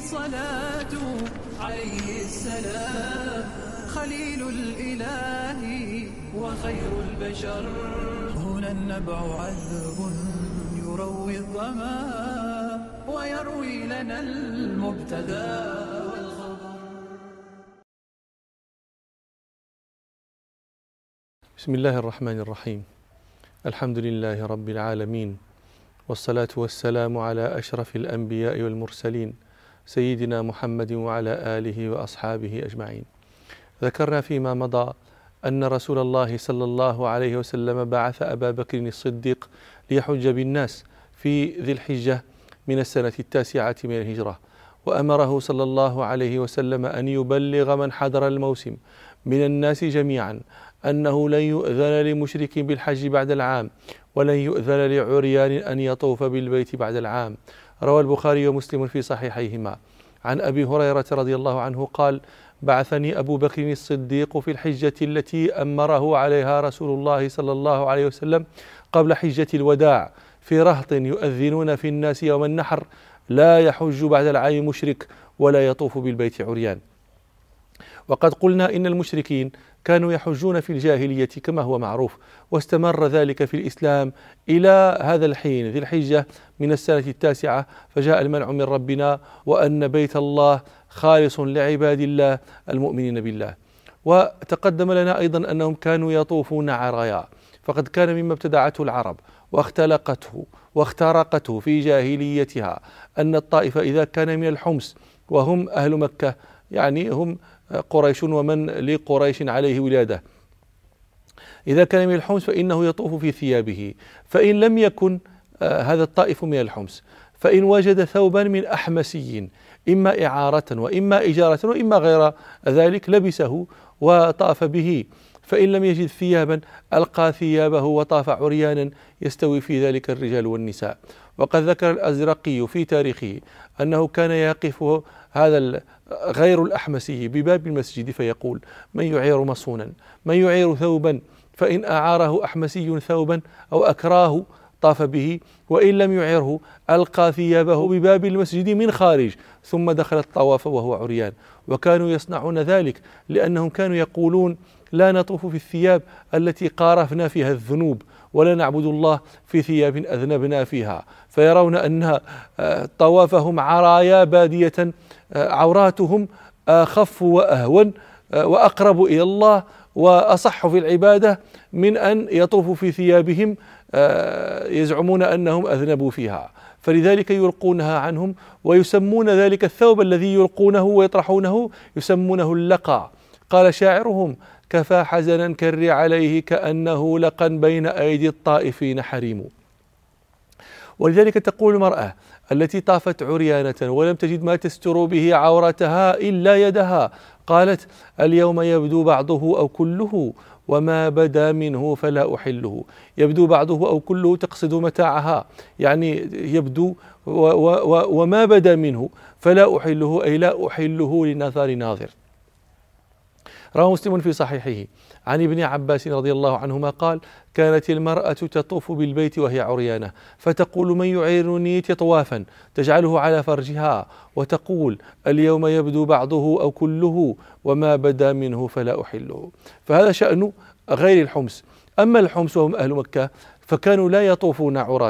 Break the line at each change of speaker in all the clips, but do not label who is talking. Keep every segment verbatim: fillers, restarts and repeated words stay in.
الصلاة عليه السلام، خليل الإله وخير البشر. هنا النبع عذب يروي الظما ويروي لنا المبتدى والخبر.
بسم الله الرحمن الرحيم. الحمد لله رب العالمين، والصلاة والسلام على أشرف الأنبياء والمرسلين سيدنا محمد وعلى آله وأصحابه أجمعين. ذكرنا فيما مضى أن رسول الله صلى الله عليه وسلم بعث أبا بكر الصديق ليحج بالناس في ذي الحجة من السنة التاسعة من الهجرة، وأمره صلى الله عليه وسلم أن يبلغ من حضر الموسم من الناس جميعا أنه لن يؤذن لمشرك بالحج بعد العام، ولن يؤذن لعريان أن يطوف بالبيت بعد العام. روى البخاري ومسلم في صحيحيهما عن أبي هريرة رضي الله عنه قال: بعثني أبو بكر الصديق في الحجة التي أمره عليها رسول الله صلى الله عليه وسلم قبل حجة الوداع في رهط يؤذنون في الناس يوم النحر: لا يحج بعد العام مشرك ولا يطوف بالبيت عريان. وقد قلنا إن المشركين كانوا يحجون في الجاهلية كما هو معروف، واستمر ذلك في الإسلام إلى هذا الحين ذي الحجة من السنة التاسعة، فجاء المنع من ربنا وأن بيت الله خالص لعباد الله المؤمنين بالله. وتقدم لنا أيضا أنهم كانوا يطوفون عرايا، فقد كان مما ابتدعته العرب واختلقته واخترقته في جاهليتها أن الطائف إذا كان من الحمص، وهم أهل مكة يعني هم قريش ومن لقريش عليه ولادة، إذا كان من الحمص فإنه يطوف في ثيابه، فإن لم يكن هذا الطائف من الحمص فإن وجد ثوبا من أحمسي إما إعارة وإما إجارة وإما غير ذلك لبسه وطاف به، فإن لم يجد ثيابا ألقى ثيابه وطاف عريانا، يستوي في ذلك الرجال والنساء. وقد ذكر الأزرقي في تاريخه أنه كان يقف هذا غير الأحمسي بباب المسجد فيقول: من يعير مصونا، من يعير ثوبا، فإن أعاره أحمسي ثوبا أو أكراه طاف به، وإن لم يعره ألقى ثيابه بباب المسجد من خارج ثم دخل الطواف وهو عريان. وكانوا يصنعون ذلك لأنهم كانوا يقولون: لا نطوف في الثياب التي قارفنا فيها الذنوب، ولا نعبد الله في ثياب أذنبنا فيها، فيرون أن طوافهم عرايا بادية عوراتهم أخف وأهون وأقرب إلى الله وأصح في العبادة من أن يطوفوا في ثيابهم يزعمون أنهم أذنبوا فيها، فلذلك يلقونها عنهم، ويسمون ذلك الثوب الذي يلقونه ويطرحونه يسمونه اللقى. قال شاعرهم: كفى حزنا كر عليه كأنه لقا بين أيدي الطائفين حريم. ولذلك تقول المرأة التي طافت عريانة ولم تجد ما تستر به عورتها إلا يدها، قالت: اليوم يبدو بعضه أو كله وما بدا منه فلا أحله. يبدو بعضه أو كله تقصد متاعها، يعني يبدو و و وما بدا منه فلا أحله، أي لا أحله لنظر ناظر. رواه مسلم في صحيحه عن ابن عباس رضي الله عنهما قال: كانت المرأة تطوف بالبيت وهي عريانة، فتقول: من يعيرني طوافا، تجعله على فرجها وتقول: اليوم يبدو بعضه أو كله وما بدا منه فلا أحله. فهذا شأن غير الحمص. أما الحمص وهم أهل مكة فكانوا لا يطوفون عراة،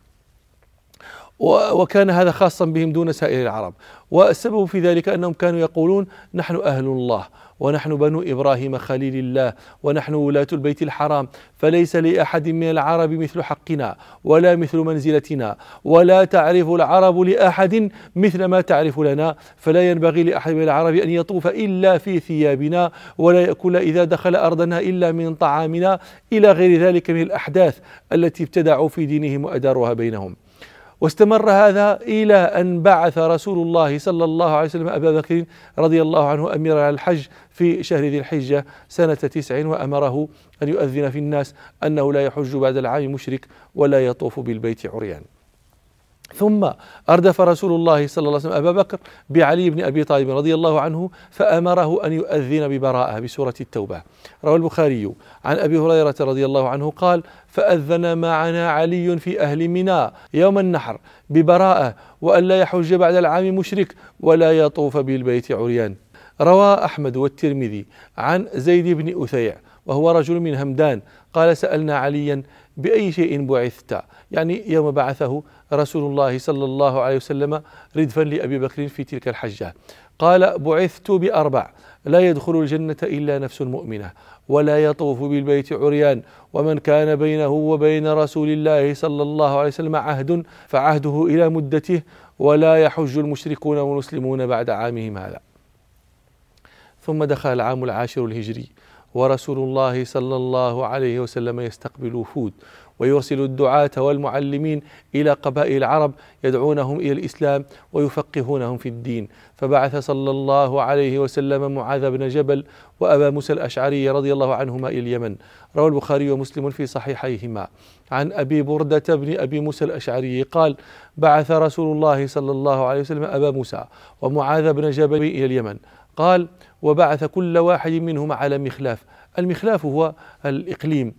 وكان هذا خاصا بهم دون سائر العرب. والسبب في ذلك أنهم كانوا يقولون: نحن أهل الله، ونحن بنو إبراهيم خليل الله، ونحن ولاة البيت الحرام، فليس لأحد من العرب مثل حقنا ولا مثل منزلتنا، ولا تعرف العرب لأحد مثل ما تعرف لنا، فلا ينبغي لأحد من العرب أن يطوف إلا في ثيابنا، ولا يأكل إذا دخل أرضنا إلا من طعامنا، إلى غير ذلك من الأحداث التي ابتدعوا في دينهم وأداروها بينهم. واستمر هذا إلى أن بعث رسول الله صلى الله عليه وسلم أبا بكر رضي الله عنه أميرا على الحج في شهر ذي الحجة سنة تسع، وأمره أن يؤذن في الناس أنه لا يحج بعد العام مشرك ولا يطوف بالبيت عريان. ثم أردف رسول الله صلى الله عليه وسلم أبا بكر بعلي بن أبي طالب رضي الله عنه فأمره أن يؤذن ببراءة بسورة التوبة. روى البخاري عن أبي هريرة رضي الله عنه قال: فأذن معنا علي في أهل منى يوم النحر ببراءة وأن لا يحج بعد العام مشرك ولا يطوف بالبيت عريان. روى أحمد والترمذي عن زيد بن أثيع وهو رجل من همدان قال: سألنا عليا بأي شيء بعثت، يعني يوم بعثه رسول الله صلى الله عليه وسلم ردفا لأبي بكر في تلك الحجة. قال: بعثت بأربع: لا يدخل الجنة إلا نفس مؤمنة، ولا يطوف بالبيت عريان، ومن كان بينه وبين رسول الله صلى الله عليه وسلم عهد فعهده إلى مدته، ولا يحج المشركون والمسلمون بعد عامهم هذا. ثم دخل العام العاشر الهجري ورسول الله صلى الله عليه وسلم يستقبل وفود ويرسل الدعاة والمعلمين إلى قبائل العرب يدعونهم إلى الإسلام ويفقهونهم في الدين، فبعث صلى الله عليه وسلم معاذ بن جبل وأبا موسى الأشعري رضي الله عنهما إلى اليمن. روى البخاري ومسلم في صحيحيهما عن أبي بردة بن أبي موسى الأشعري قال: بعث رسول الله صلى الله عليه وسلم أبا موسى ومعاذ بن جبل إلى اليمن. قال: وبعث كل واحد منهما على مخلاف. المخلاف هو الإقليم،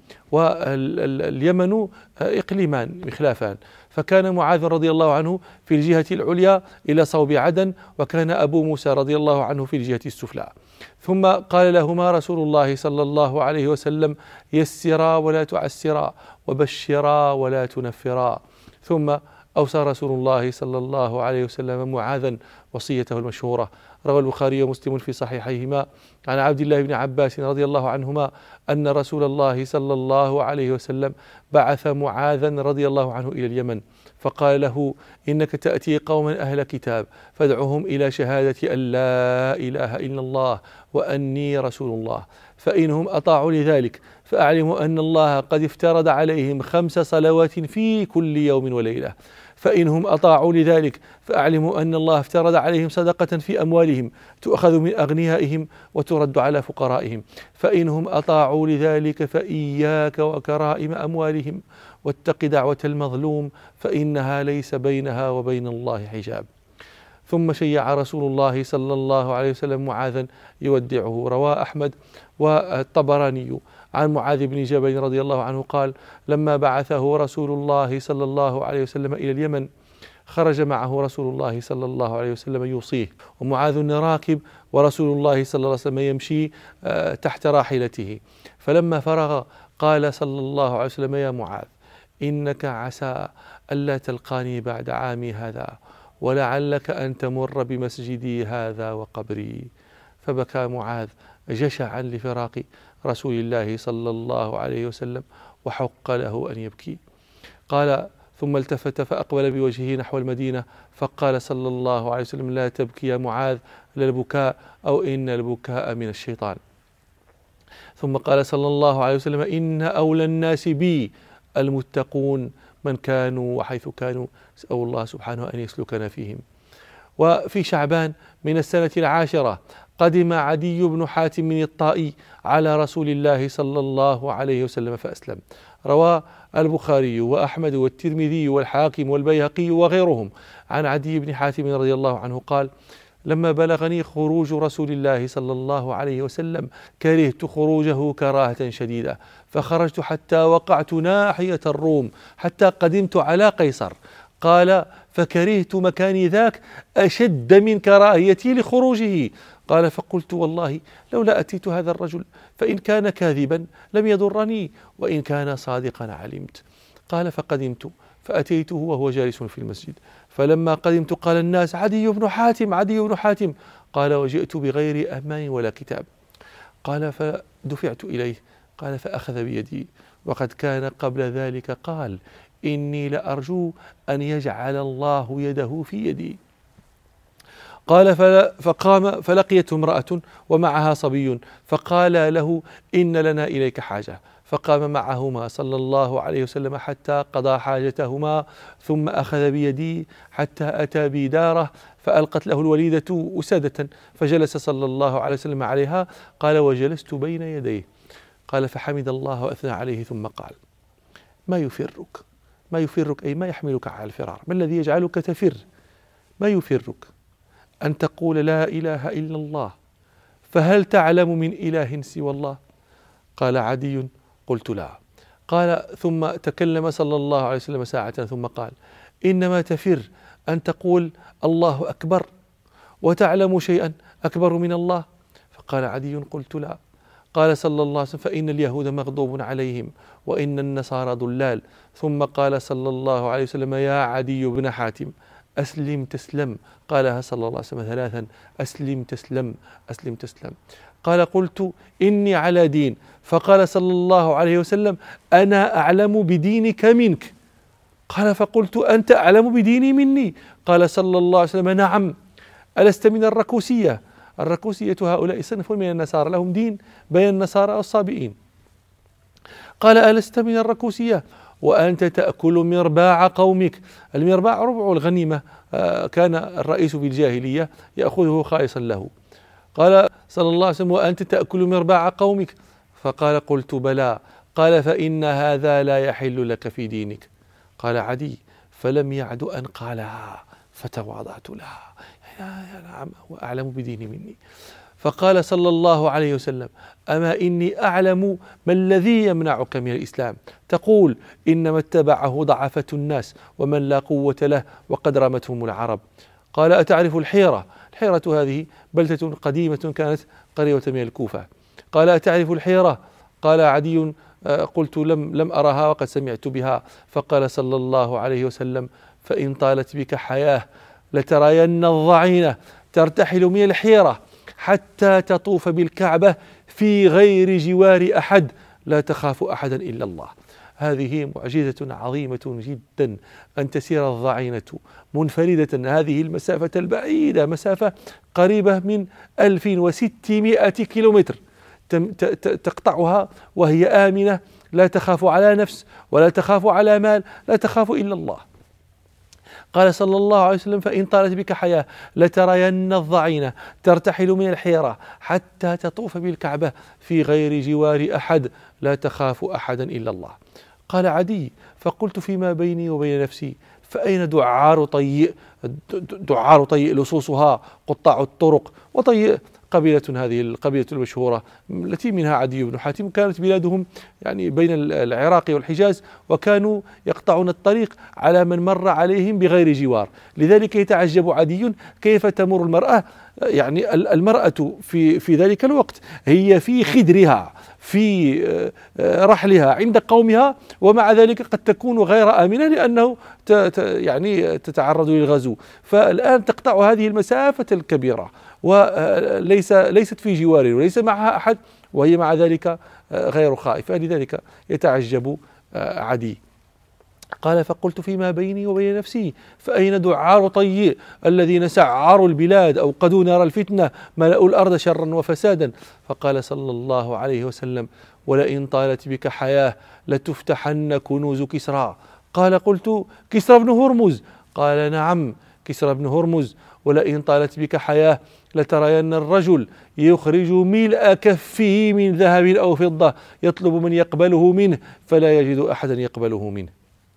واليمن إقليمان مخلافان، فكان معاذ رضي الله عنه في الجهة العليا إلى صوب عدن، وكان أبو موسى رضي الله عنه في الجهة السفلى. ثم قال لهما رسول الله صلى الله عليه وسلم: يسرا ولا تعسرا، وبشرا ولا تنفرا. ثم أوصى رسول الله صلى الله عليه وسلم معاذا وصيته المشهورة. روى البخاري ومسلم في صحيحيهما عن عبد الله بن عباس رضي الله عنهما أن رسول الله صلى الله عليه وسلم بعث معاذا رضي الله عنه إلى اليمن، فقال له: إنك تأتي قوما أهل كتاب فادعهم إلى شهادة أن لا إله إلا الله وأني رسول الله، فإنهم أطاعوا لذلك فأعلموا أن الله قد افترض عليهم خمس صلوات في كل يوم وليلة، فإنهم أطاعوا لذلك فأعلموا أن الله افترض عليهم صدقة في أموالهم تؤخذ من أغنيائهم وترد على فقرائهم، فإنهم أطاعوا لذلك فإياك وكرائم أموالهم، واتق دعوة المظلوم فإنها ليس بينها وبين الله حجاب. ثم شيع رسول الله صلى الله عليه وسلم معاذا يودعه. رواه أحمد والطبراني عن معاذ بن جبل رضي الله عنه قال: لما بعثه رسول الله صلى الله عليه وسلم إلى اليمن خرج معه رسول الله صلى الله عليه وسلم يوصيه، ومعاذ راكب ورسول الله صلى الله عليه وسلم يمشي تحت راحلته. فلما فرغ قال صلى الله عليه وسلم: يا معاذ، إنك عسى ألا تلقاني بعد عامي هذا، ولعلك أن تمر بمسجدي هذا وقبري. فبكى معاذ جشعا لفراق رسول الله صلى الله عليه وسلم، وحق له أن يبكي. قال: ثم التفت فأقبل بوجهه نحو المدينة، فقال صلى الله عليه وسلم: لا تبكي يا معاذ، للبكاء أو إن البكاء من الشيطان. ثم قال صلى الله عليه وسلم: إن أولى الناس بي المتقون من كانوا وحيث كانوا، أسأل الله سبحانه أن يسلكنا فيهم. وفي شعبان من السنة العاشرة قدم عدي بن حاتم من الطائي على رسول الله صلى الله عليه وسلم فأسلم. روى البخاري وأحمد والترمذي والحاكم والبيهقي وغيرهم عن عدي بن حاتم رضي الله عنه قال: لما بلغني خروج رسول الله صلى الله عليه وسلم كرهت خروجه كراهة شديدة، فخرجت حتى وقعت ناحية الروم حتى قدمت على قيصر. قال: فكرهت مكاني ذاك أشد من كراهيتي لخروجه. قال: فقلت والله لولا أتيت هذا الرجل، فإن كان كاذبا لم يضرني، وإن كان صادقا علمت. قال: فقدمت فأتيته وهو جالس في المسجد، فلما قدمت قال الناس: عدي بن حاتم، عدي بن حاتم. قال: وجئت بغير أمان ولا كتاب. قال: فدفعت إليه. قال: فأخذ بيدي، وقد كان قبل ذلك قال: إني لأرجو أن يجعل الله يده في يدي. قال: فقام فلقيته امرأة ومعها صبي، فقال له: إن لنا إليك حاجة. فقام معهما صلى الله عليه وسلم حتى قضى حاجتهما، ثم أخذ بيدي حتى أتى بي داره، فألقت له الوليدة أسادة، فجلس صلى الله عليه وسلم عليها. قال: وجلست بين يديه. قال: فحمد الله وأثنى عليه، ثم قال: ما يفرك؟ ما يفرك أي ما يحملك على الفرار؟ ما الذي يجعلك تفر؟ ما يفرك؟ أن تقول لا إله إلا الله، فهل تعلم من إله سوى الله؟ قال عدي: قلت لا. قال: ثم تكلم صلى الله عليه وسلم ساعة ثم قال: إنما تفر أن تقول الله أكبر وتعلم شيئا أكبر من الله؟ فقال عدي: قلت لا. قال صلى الله عليه وسلم: فإن اليهود مغضوب عليهم وإن النصارى ضلال. ثم قال صلى الله عليه وسلم: يا عدي بن حاتم أسلم تسلم. قالها صلى الله عليه وسلم ثلاثا: أسلم تسلم، أسلم تسلم. قال: قلت إني على دين. فقال صلى الله عليه وسلم: أنا أعلم بدينك منك. قال: فقلت أنت أعلم بديني مني؟ قال صلى الله عليه وسلم: نعم. ألست من الركوسية؟ الركوسية هؤلاء صنف من النصارى لهم دين بين النصارى والصابئين. قال: ألست من الركوسية وأنت تأكل مرباع قومك؟ المرباع ربع الغنيمة، كان الرئيس في الجاهلية يأخذه خالصا له. قال صلى الله عليه وسلم: وأنت تأكل مرباع قومك؟ فقال: قلت بلى. قال: فإن هذا لا يحل لك في دينك. قال عدي: فلم يعد أن قالها فتواضعت لها. يا نعم، هو أعلم بديني مني. فقال صلى الله عليه وسلم: أما إني أعلم ما الذي يمنعك من الإسلام. تقول إنما اتبعه ضعفة الناس ومن لا قوة له وقد رمتهم العرب. قال: أتعرف الحيرة؟ الحيرة هذه بلدة قديمة كانت قريبة من الكوفة. قال: أتعرف الحيرة؟ قال عدي: قلت لم لم أرها وقد سمعت بها. فقال صلى الله عليه وسلم: فإن طالت بك حياة لترين الضعينة ترتحل من الحيرة حتى تطوف بالكعبة في غير جوار أحد لا تخاف أحدا إلا الله. هذه معجزة عظيمة جدا، أن تسير الضعينة منفردة هذه المسافة البعيدة، مسافة قريبة من ألف وستمائة كيلومتر، تقطعها وهي آمنة، لا تخاف على نفس ولا تخاف على مال، لا تخاف إلا الله. قال صلى الله عليه وسلم: فإن طالت بك حياة لترين الضعينة ترتحل من الحيرة حتى تطوف بالكعبة في غير جوار أحد لا تخاف أحدا إلا الله. قال عدي: فقلت فيما بيني وبين نفسي: فأين دعار طيء؟ دعار طيء لصوصها قطاع الطرق، وطيء قبيلة، هذه القبيلة المشهورة التي منها عدي بن حاتم، كانت بلادهم يعني بين العراق والحجاز، وكانوا يقطعون الطريق على من مر عليهم بغير جوار. لذلك يتعجب عدي كيف تمر المرأة، يعني المرأة في في ذلك الوقت هي في خدرها في رحلها عند قومها، ومع ذلك قد تكون غير آمنة لأنه يعني تتعرض للغزو. فالآن تقطع هذه المسافة الكبيرة وليس ليست في جوار وليس معها أحد، وهي مع ذلك غير خائفة. لذلك يتعجب عدي. قال: فقلت فيما بيني وبين نفسي: فأين دعار طيء الذين سعروا البلاد أوقدوا نار الفتنة ملأوا الأرض شرا وفسادا؟ فقال صلى الله عليه وسلم: ولئن طالت بك حياة لتفتحن كنوز كسرى. قال: قلت: كسرى بن هرمز؟ قال: نعم، كسرى بن هرمز. ولئن طالت بك حياة لترين الرجل يخرج ملء كفه من ذهب أو فضة يطلب من يقبله منه فلا يجد أحدا يقبله منه.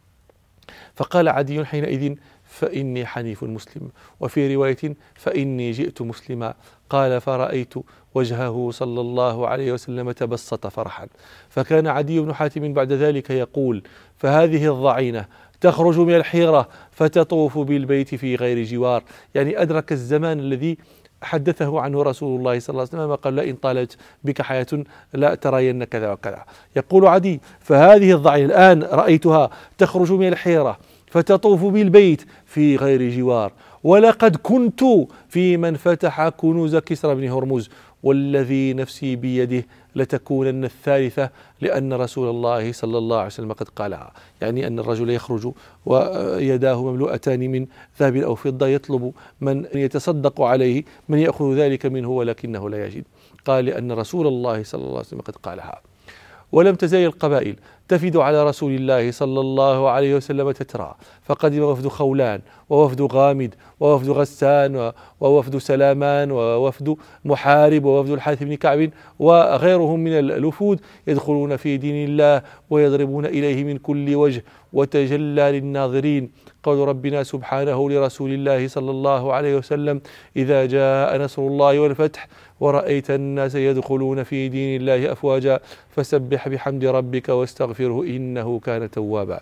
فقال عدي حينئذ: فإني حنيف مسلم، وفي رواية: فإني جئت مسلما. قال: فرأيت وجهه صلى الله عليه وسلم تبسط فرحا. فكان عدي بن حاتم بعد ذلك يقول: فهذه الضعينة تخرج من الحيرة فتطوف بالبيت في غير جوار، يعني أدرك الزمان الذي حدثه عنه رسول الله صلى الله عليه وسلم، قال: لئن طالت بك حياة لا ترين كذا وكذا. يقول عدي: فهذه الضعينة الآن رأيتها تخرج من الحيرة فتطوف بالبيت في غير جوار، ولقد كنت في من فتح كنوز كسرى بن هرمز، والذي نفسي بيده لتكونن الثالثة، لأن رسول الله صلى الله عليه وسلم قد قالها. يعني أن الرجل يخرج ويداه مملوءتان من ذهب أو فضة يطلب من يتصدق عليه، من يأخذ ذلك منه ولكنه لا يجد. قال: لأن رسول الله صلى الله عليه وسلم قد قالها. ولم تزل القبائل تفد على رسول الله صلى الله عليه وسلم تترى، فقدم وفد خولان ووفد غامد ووفد غسان ووفد سلامان ووفد محارب ووفد الحارث بن كعب وغيرهم من الوفود يدخلون في دين الله ويضربون إليه من كل وجه، وتجلى للناظرين قول ربنا سبحانه لرسول الله صلى الله عليه وسلم: إذا جاء نصر الله والفتح ورأيت الناس يدخلون في دين الله أفواجا فسبح بحمد ربك واستغفره إنه كان توابا.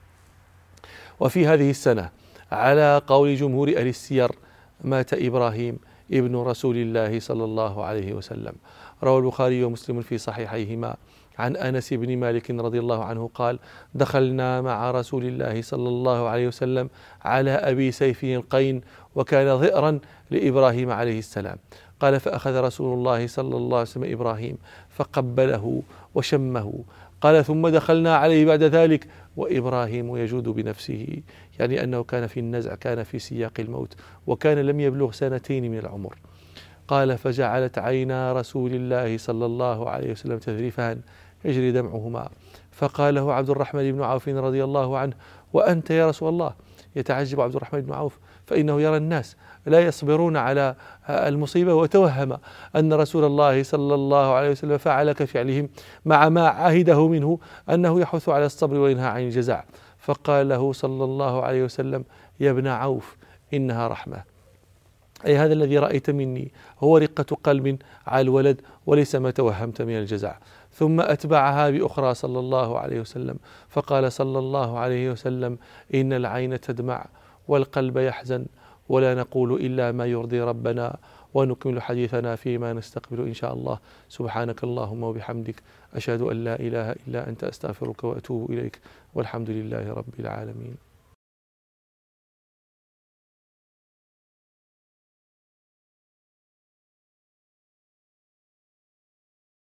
وفي هذه السنة على قول جمهور أهل السير مات إبراهيم ابن رسول الله صلى الله عليه وسلم. روى البخاري ومسلم في صحيحيهما عن أنس بن مالك رضي الله عنه قال: دخلنا مع رسول الله صلى الله عليه وسلم على أبي سيف القين، وكان ذئرا لإبراهيم عليه السلام. قال: فأخذ رسول الله صلى الله عليه وسلم إبراهيم فقبله وشمه. قال: ثم دخلنا عليه بعد ذلك وإبراهيم يجود بنفسه، يعني أنه كان في النزع، كان في سياق الموت، وكان لم يبلغ سنتين من العمر. قال: فجعلت عينا رسول الله صلى الله عليه وسلم تذرفان يجري دمعهما، فقال له عبد الرحمن بن عوف رضي الله عنه: وأنت يا رسول الله؟ يتعجب عبد الرحمن بن عوف، فإنه يرى الناس لا يصبرون على المصيبة، وتوهم أن رسول الله صلى الله عليه وسلم فعل كفعلهم مع ما عهده منه أنه يحث على الصبر وينهى عن الجزع. فقال له صلى الله عليه وسلم: يا ابن عوف إنها رحمة، أي هذا الذي رأيت مني هو رقة قلب على الولد وليس ما توهمت من الجزع. ثم أتبعها بأخرى صلى الله عليه وسلم، فقال صلى الله عليه وسلم: إن العين تدمع والقلب يحزن، ولا نقول إلا ما يرضي ربنا. ونكمل حديثنا فيما نستقبل إن شاء الله. سبحانك اللهم وبحمدك، أشهد أن لا إله إلا أنت، أستغفرك وأتوب إليك، والحمد لله رب العالمين.